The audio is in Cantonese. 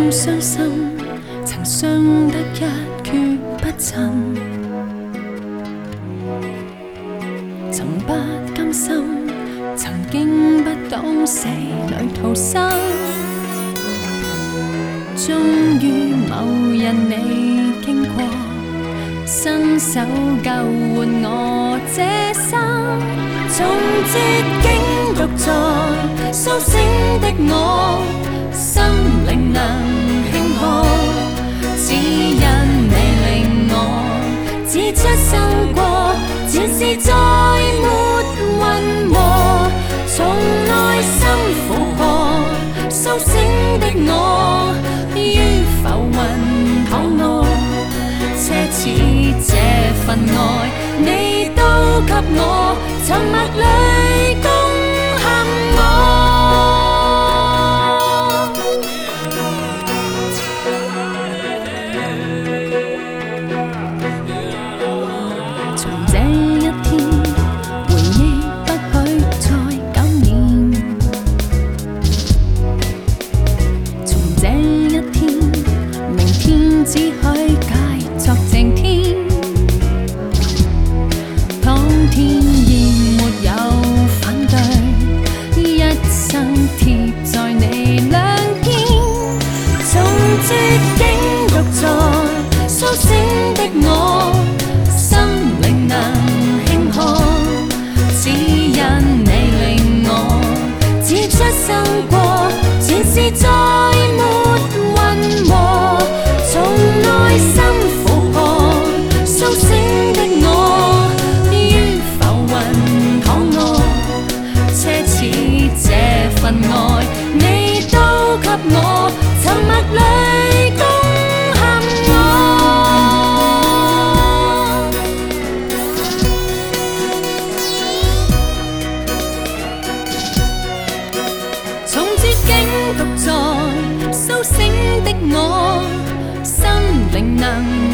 怎傷心，曾傷得一蹶不振，曾不甘心，曾經不懂死裏逃生，終於某日你經過，伸手救喚我這生，從絕境獨在蘇醒的我，心靈能輕可，只因你令我只出生過，前事再沒混和，從內心琥珀蘇醒的我，於浮雲躺臥，奢侈這份愛，你都給我，沉默裏攻陷我。從這一天，回憶不許再感染。從這一天，明天只許解作晴天。當天意沒有反對，一生貼在你兩肩。從絕境獨在蘇醒的我，心靈能輕可，只因你令我只出生過，前事再沒混和，從內心琥珀蘇醒的我，於浮雲躺臥，奢侈這份愛，你都給我，沉默裏攻陷我。從絕境獨在蘇醒的我，心靈能